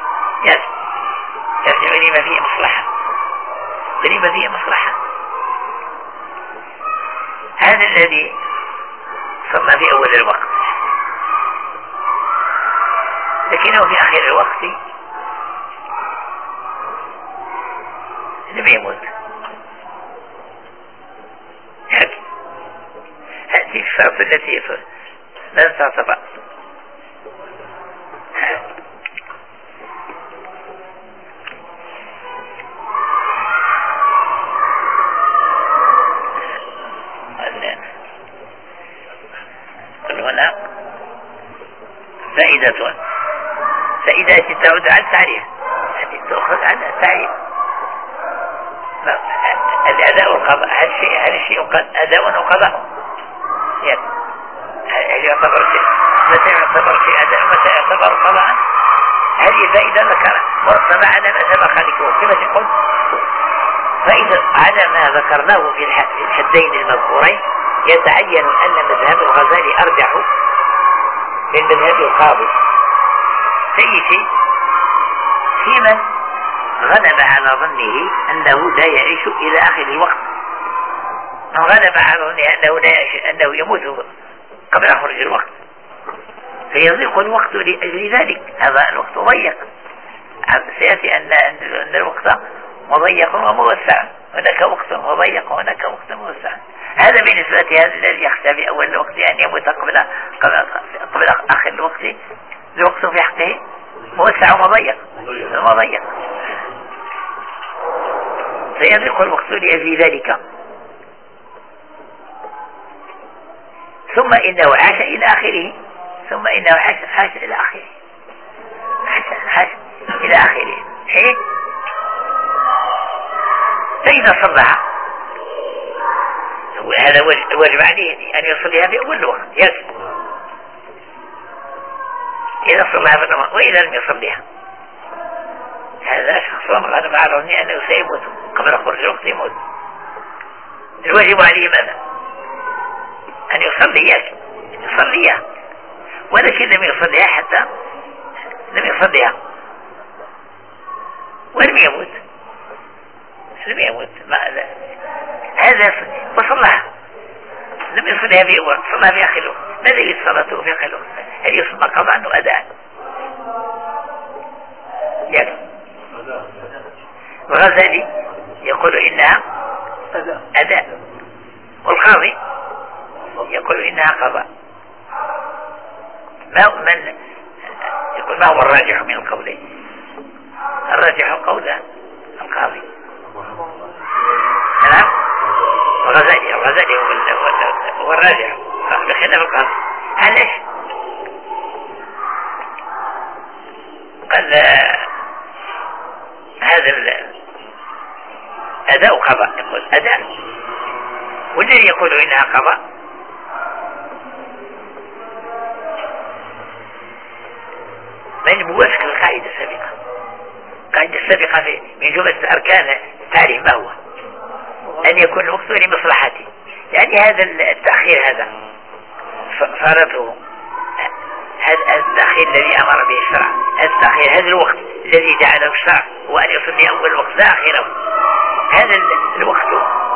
يرجع لما فيه مصلحة ولما فيه مصلحة. هذا الذي صلى في أول الوقت لكنه في آخر الوقت لم يموت. هذه الشرط التي لا تعتبر هنا فائدة فائدة تعود على التعريف، هذه تأخذ على التعريف. الأداء والقضاء، هل شيء هل الشيء أداء وقضاء؟ هل يعتبر شيء متى يعتبر شيء أداء ومتى يعتبر قضاء؟ هذه فائدة ذكر مرتبة على ما سبق لكم كما تقول. فإذا على ما ذكرناه في الحدين المذكورين يتعين أن مذهب الغزالي أرجح من مذهب القاضي في شيء، في من غلب على ظنه أنه لا يعيش إلى آخر الوقت، من غلب على ظنه أنه لا يعيش أنه يموت قبل خروج الوقت فيضيق الوقت لأجل ذلك. هذا الوقت ضيق، سيأتي أن الوقت مضيق وموسع، هناك وقت مضيق وهناك وقت موسع. هذا بالنسبة هذا الذي يخشى في أول الوقت أن يموت قبل قبل, قبل آخر الوقت، الوقت في حقه موسع ومضيق مضيق فيضيق الوقت لأجل ذلك. ثم إنه عاش إلى آخره ثم إنه عاش عاش إلى آخره عاش عاش إلى آخره حين فإذا صلها هذا واجب عليه أن يصليها في أول الوقت يجب إذا صلها في الأمر، وإذا لم يصليها هذا شخص غلب على ظنه أنه سيموت قبل خروج الوقت يموت. الواجب عليه ماذا؟ أن يصلي يصليها، ولكن لم يصليها حتى لم يصليها ولم يموت لم يموت هذا وصلها لم يصليها في أول، صلها في آخر الوقت. ماذا يصلته في آخر الوقت؟ هل يصلى قضاء أنه أداء؟ يعني الغزالي يقول إنها أداء، والقاضي يقول إنها قضاء. ما من يقول ما هو الراجح من القولين؟ الراجح قول القاضي. نعم الغزالي الغزالي هو الراجح بخلاف القاضي. علاش؟ قال هذا أداء قضاء، يقول أداء، والذي يقول إنها قضاء من موافق القاعدة السابقة. القاعدة السابقة في من جملة أركان التعريف ما هو؟ أن يكون الوقت لمصلحته، يعني هذا التأخير هذا فرضه، هذا التأخير الذي أمر به الشرع، هذا التأخير هذا الوقت الذي جعله الشرع هو أن يصلي أول الوقت لا آخره. هذا الوقت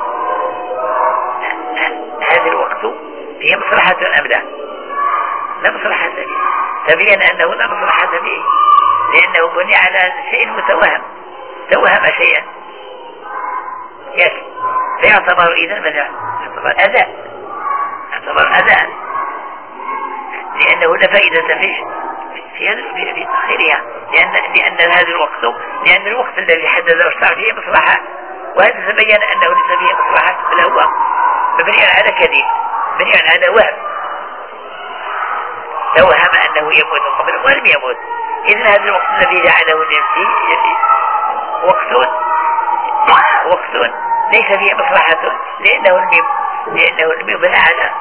هذا الوقت هي مصلحة أم لا؟ لا مصلحة به، تبين أنه لا مصلحة به لأنه بني على شيء متوهم، توهم شيئا يكفي فيعتبر إذا ماذا؟ يعتبر أداء يعتبر أداء، لأنه لا فائدة فيه في في في تأخيرها، لأن لأن هذا الوقت لأن الوقت الذي حدده الشرع فيه مصلحة، وهذا تبين أنه ليس فيه مصلحة، بل هو مبني على كذب، مبني على وهم، توهم أنه يموت قبل ولم يموت. إذن هذا الوقت الذي جعله النفسي وقت وقت ليس فيه مصلحة، لأنه الميم لأنه لم يبنى على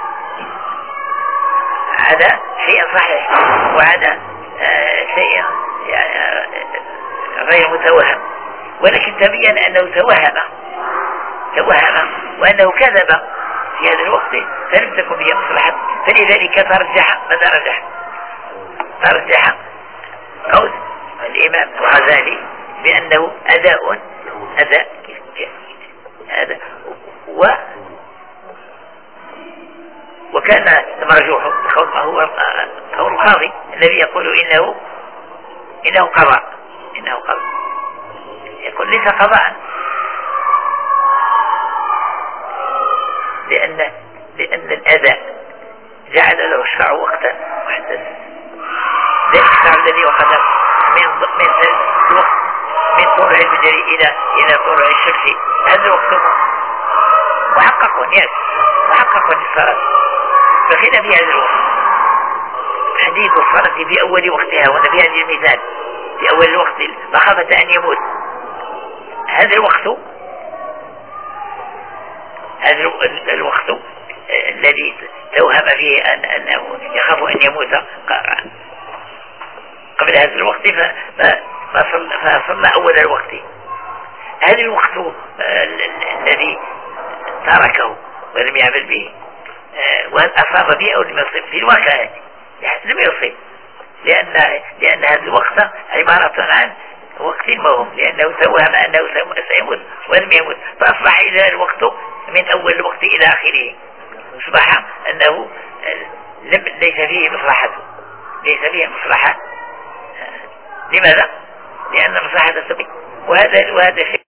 على شيء صحيح وعلى آه شيء يعني غير متوهم، ولكن تبين أنه توهم توهم وأنه كذب في هذا الوقت فلم تكن به مصلحة، فلذلك ترجح ماذا رجح ترجح قول الإمام الغزالي بأنه أداء أداء هذا و وكان مرجوح قول ما هو قول القاضي الذي يقول إنه إنه قضاء إنه قضاء يقول ليس قضاء، لأن لأن الأداء جعل له الشرع وقتا محددا، ذلك الشرع الذي وقت من من الوقت من طلوع الفجر إلى إلى طلوع الشمس، هذا الوقت محقق يأتي محقق للصلاة، فخلاف في هذا الوقت حديث الصلاة في أول وقتها، وأنا في هذه المثال في أول الوقت مخافة أن يموت، هذا الوقت هذا الوقت الذي توهم فيه أن أنه يخاف أن يموت قبل هذا الوقت فصلى أول الوقت، هذا الوقت الذي تركه ولم يعمل به وهل أصاب به أو لم يصب في الواقع لم يصب، لأن لأن هذا الوقت عبارة عن وقت موهم، لأنه توهم أنه سيموت ولم يموت، فأصبح إلى الوقت من أول الوقت إلى آخره أصبح أنه لم ليس فيه مصلحة ليس فيه مصلحة. لماذا؟ لأن مصلحة السبيل، وهذا وهذا شيء